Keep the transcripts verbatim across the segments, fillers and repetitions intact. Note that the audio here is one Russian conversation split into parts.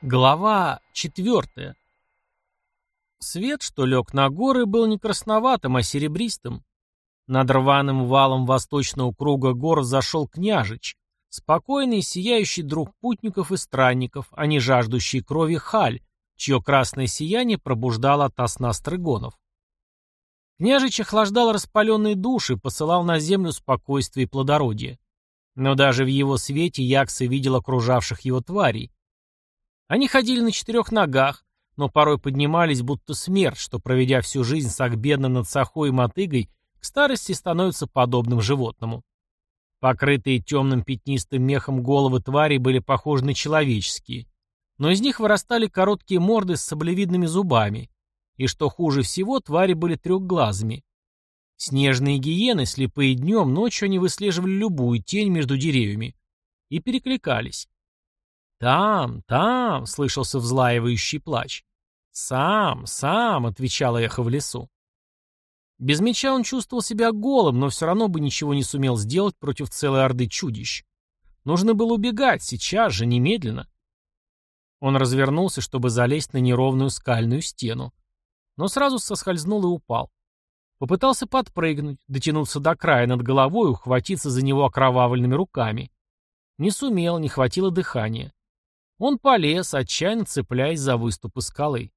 Глава четвертая. Свет, что лег на горы, был не красноватым, а серебристым. Над рваным валом восточного круга гор зашел княжич, спокойный и сияющий друг путников и странников, а не жаждущий крови халь, чье красное сияние пробуждало ото сна стрыгонов. Княжич охлаждал распаленные души, посылал на землю спокойствие и плодородие. Но даже в его свете Якса видел окружавших его тварей. Они ходили на четырех ногах, но порой поднимались, будто смерть, что, проведя всю жизнь сагбенно над сахой и мотыгой, к старости становится подобным животному. Покрытые темным пятнистым мехом головы тварей были похожи на человеческие, но из них вырастали короткие морды с саблевидными зубами, и, что хуже всего, твари были трехглазыми. Снежные гиены, слепые днем, ночью они выслеживали любую тень между деревьями и перекликались. «Там, там!» — слышался взлаивающий плач. «Сам, сам!» — отвечало эхо в лесу. Без меча он чувствовал себя голым, но все равно бы ничего не сумел сделать против целой орды чудищ. Нужно было убегать, сейчас же, немедленно. Он развернулся, чтобы залезть на неровную скальную стену, но сразу соскользнул и упал. Попытался подпрыгнуть, дотянуться до края над головой и ухватиться за него окровавленными руками. Не сумел, не хватило дыхания. Он полез, отчаянно цепляясь за выступы скалы.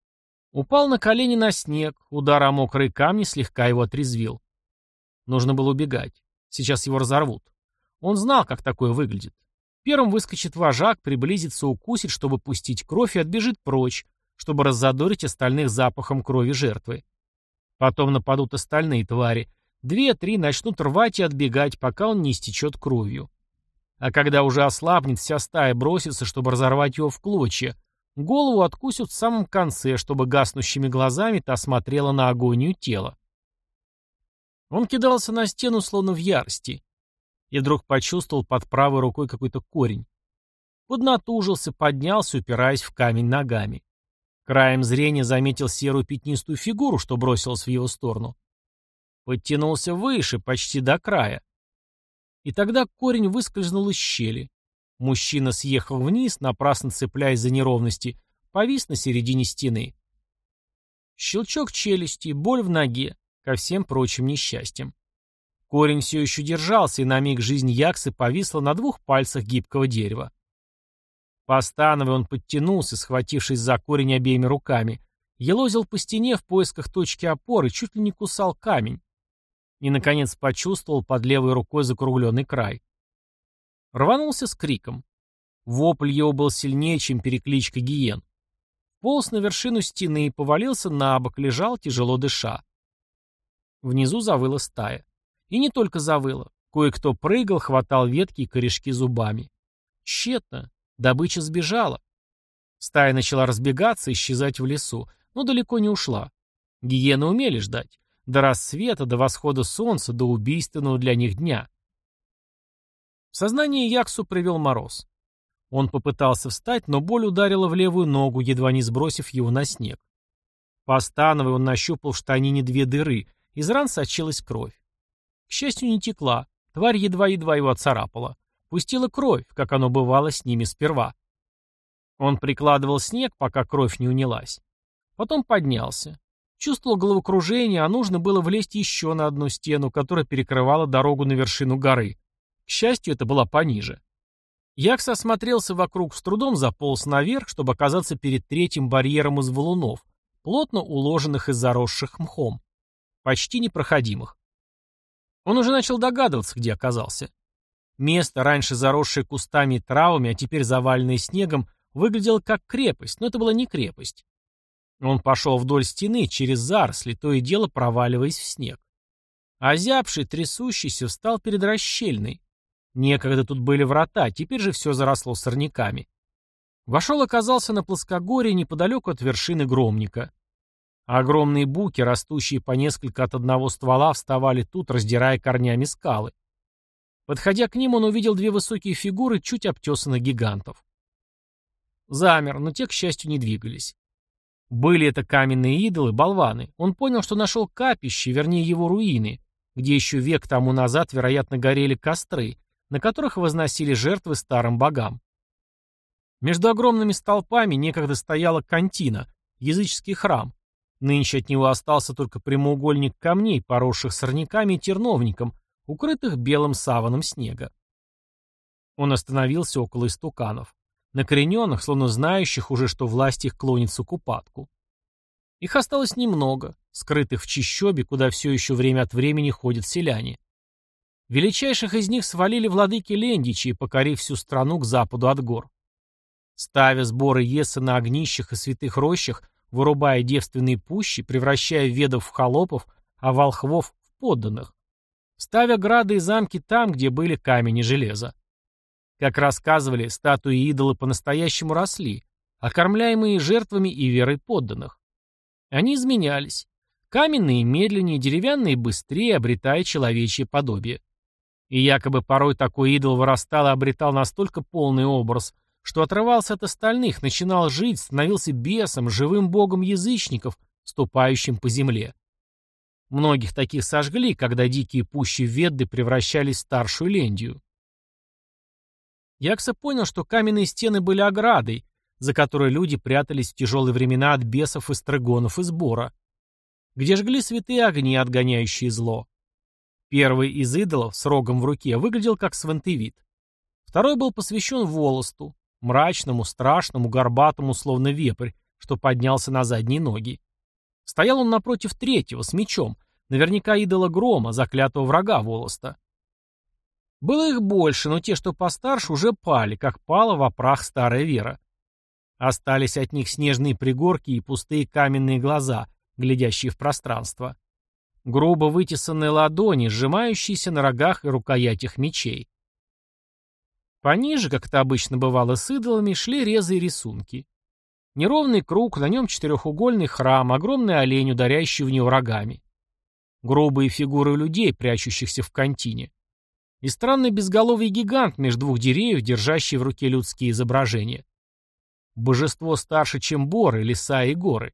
Упал на колени на снег, удар о мокрые камни слегка его отрезвил. Нужно было убегать. Сейчас его разорвут. Он знал, как такое выглядит. Первым выскочит вожак, приблизится, укусит, чтобы пустить кровь, и отбежит прочь, чтобы раззадорить остальных запахом крови жертвы. Потом нападут остальные твари. Две-три начнут рвать и отбегать, пока он не истечет кровью. А когда уже ослабнет, вся стая бросится, чтобы разорвать его в клочья. Голову откусят в самом конце, чтобы гаснущими глазами та смотрела на агонию тела. Он кидался на стену, словно в ярости. И вдруг почувствовал под правой рукой какой-то корень. Поднатужился, поднялся, упираясь в камень ногами. Краем зрения заметил серую пятнистую фигуру, что бросилась в его сторону. Подтянулся выше, почти до края. И тогда корень выскользнул из щели. Мужчина съехал вниз, напрасно цепляясь за неровности, повис на середине стены. Щелчок челюсти, боль в ноге, ко всем прочим несчастьям. Корень все еще держался, и на миг жизнь Яксы повисла на двух пальцах гибкого дерева. Постановая, он подтянулся, схватившись за корень обеими руками, елозил по стене в поисках точки опоры, чуть ли не кусал камень. И, наконец, почувствовал под левой рукой закругленный край. Рванулся с криком. Вопль его был сильнее, чем перекличка гиен. Полз на вершину стены и повалился на бок, лежал, тяжело дыша. Внизу завыла стая. И не только завыла. Кое-кто прыгал, хватал ветки и корешки зубами. Тщетно. Добыча сбежала. Стая начала разбегаться, исчезать в лесу, но далеко не ушла. Гиены умели ждать. До рассвета, до восхода солнца, до убийственного для них дня. В сознание Яксу привел мороз. Он попытался встать, но боль ударила в левую ногу, едва не сбросив его на снег. Постановая, он нащупал в штанине две дыры, из ран сочилась кровь. К счастью, не текла, тварь едва-едва его отцарапала. Пустила кровь, как оно бывало с ними сперва. Он прикладывал снег, пока кровь не унялась. Потом поднялся. Чувствовал головокружение, а нужно было влезть еще на одну стену, которая перекрывала дорогу на вершину горы. К счастью, это была пониже. Якс осмотрелся вокруг, с трудом заполз наверх, чтобы оказаться перед третьим барьером из валунов, плотно уложенных и заросших мхом. Почти непроходимых. Он уже начал догадываться, где оказался. Место, раньше заросшее кустами и травами, а теперь заваленное снегом, выглядело как крепость, но это была не крепость. Он пошел вдоль стены, через заросли, то и дело проваливаясь в снег. Озябший, трясущийся, встал перед расщельной. Некогда тут были врата, теперь же все заросло сорняками. Вошел и оказался на плоскогорье неподалеку от вершины Громника. Огромные буки, растущие по несколько от одного ствола, вставали тут, раздирая корнями скалы. Подходя к ним, он увидел две высокие фигуры чуть обтесанных гигантов. Замер, но те, к счастью, не двигались. Были это каменные идолы, болваны. Он понял, что нашел капище, вернее его руины, где еще век тому назад, вероятно, горели костры, на которых возносили жертвы старым богам. Между огромными столпами некогда стояла кантина, языческий храм. Нынче от него остался только прямоугольник камней, поросших сорняками и терновником, укрытых белым саваном снега. Он остановился около истуканов, накорененных, словно знающих уже, что власть их клонится к упадку. Их осталось немного, скрытых в чащобе, куда все еще время от времени ходят селяне. Величайших из них свалили владыки Лендичи, покорив всю страну к западу от гор. Ставя сборы Еса на огнищах и святых рощах, вырубая девственные пущи, превращая ведов в холопов, а волхвов в подданных. Ставя грады и замки там, где были камень и железо. Как рассказывали, статуи и идолы по-настоящему росли, окормляемые жертвами и верой подданных. Они изменялись. Каменные медленнее, деревянные быстрее, обретая человечье подобие. И якобы порой такой идол вырастал и обретал настолько полный образ, что отрывался от остальных, начинал жить, становился бесом, живым богом язычников, ступающим по земле. Многих таких сожгли, когда дикие пущи Ведды превращались в старшую Лендию. Якса понял, что каменные стены были оградой, за которой люди прятались в тяжелые времена от бесов, эстрагонов и сбора, где жгли святые огни, отгоняющие зло. Первый из идолов с рогом в руке выглядел как Свентевит. Второй был посвящен Волосту, мрачному, страшному, горбатому, словно вепрь, что поднялся на задние ноги. Стоял он напротив третьего, с мечом, наверняка идола Грома, заклятого врага Волоста. Было их больше, но те, что постарше, уже пали, как пала во прах старая вера. Остались от них снежные пригорки и пустые каменные глаза, глядящие в пространство. Грубо вытесанные ладони, сжимающиеся на рогах и рукоятях мечей. Пониже, как это обычно бывало с идолами, шли резы и рисунки. Неровный круг, на нем четырехугольный храм, огромный олень, ударяющий в него рогами. Грубые фигуры людей, прячущихся в кантине. И странный безголовый гигант между двух деревьев, держащий в руке людские изображения. Божество старше, чем боры, леса и горы.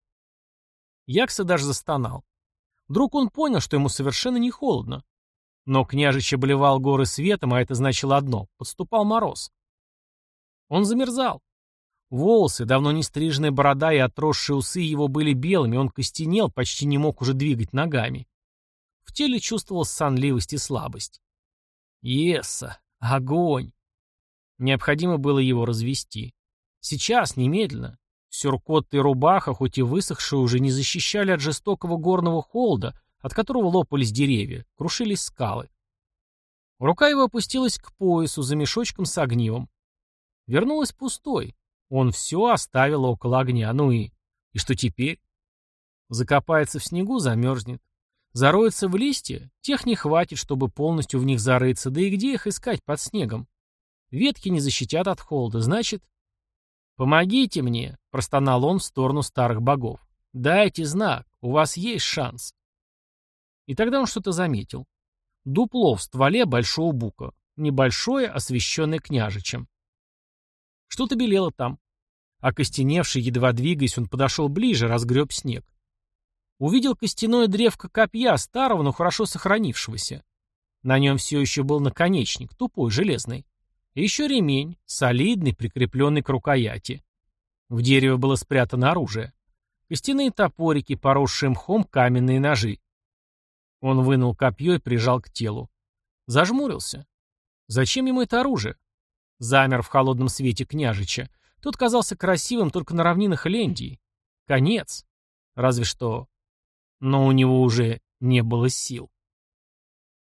Якса даже застонал. Вдруг он понял, что ему совершенно не холодно. Но княжич обливал горы светом, а это значило одно — подступал мороз. Он замерзал. Волосы, давно не стриженная борода и отросшие усы его были белыми, он костенел, почти не мог уже двигать ногами. В теле чувствовалась сонливость и слабость. Еса, огонь! Необходимо было его развести. Сейчас, немедленно. Сюркот и рубаха, хоть и высохшие, уже не защищали от жестокого горного холода, от которого лопались деревья, крушились скалы. Рука его опустилась к поясу за мешочком с огнивом. Вернулась пустой. Он все оставил около огня. Ну и... И что теперь? Закопается в снегу, замерзнет. Зароется в листья, тех не хватит, чтобы полностью в них зарыться, да и где их искать под снегом? Ветки не защитят от холода, значит... «Помогите мне», — простонал он в сторону старых богов. «Дайте знак, у вас есть шанс». И тогда он что-то заметил. Дупло в стволе большого бука. Небольшое, освещенное княжичем. Что-то белело там. Окостеневший, едва двигаясь, он подошел ближе, разгреб снег. Увидел костяное древко копья, старого, но хорошо сохранившегося. На нем все еще был наконечник, тупой, железный. И еще ремень, солидный, прикрепленный к рукояти. В дереве было спрятано оружие. Костяные топорики, поросшие мхом каменные ножи. Он вынул копье и прижал к телу. Зажмурился. Зачем ему это оружие? Замер в холодном свете княжича. Тот казался красивым только на равнинах Лендии. Конец. Разве что... Но у него уже не было сил.